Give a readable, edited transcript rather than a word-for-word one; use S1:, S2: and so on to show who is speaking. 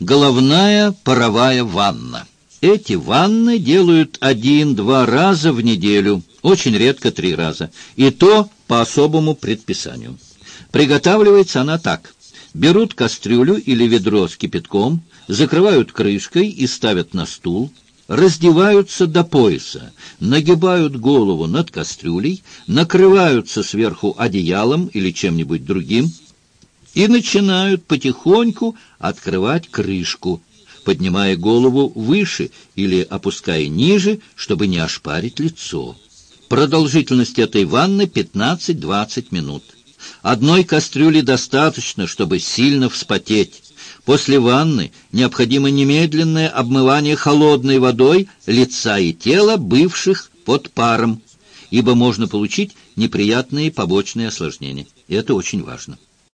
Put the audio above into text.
S1: головная паровая ванна. Эти ванны делают 1-2 раза в неделю, очень редко 3 раза, и то по особому предписанию. Приготавливается она так. Берут кастрюлю или ведро с кипятком, закрывают крышкой и ставят на стул, раздеваются до пояса, нагибают голову над кастрюлей, накрываются сверху одеялом или чем-нибудь другим и начинают потихоньку открывать крышку, поднимая голову выше или опуская ниже, чтобы не ошпарить лицо. Продолжительность этой ванны 15-20 минут. Одной кастрюли достаточно, чтобы сильно вспотеть. После ванны необходимо немедленное обмывание холодной водой лица и тела, бывших под паром, ибо можно получить неприятные побочные осложнения. И это очень важно.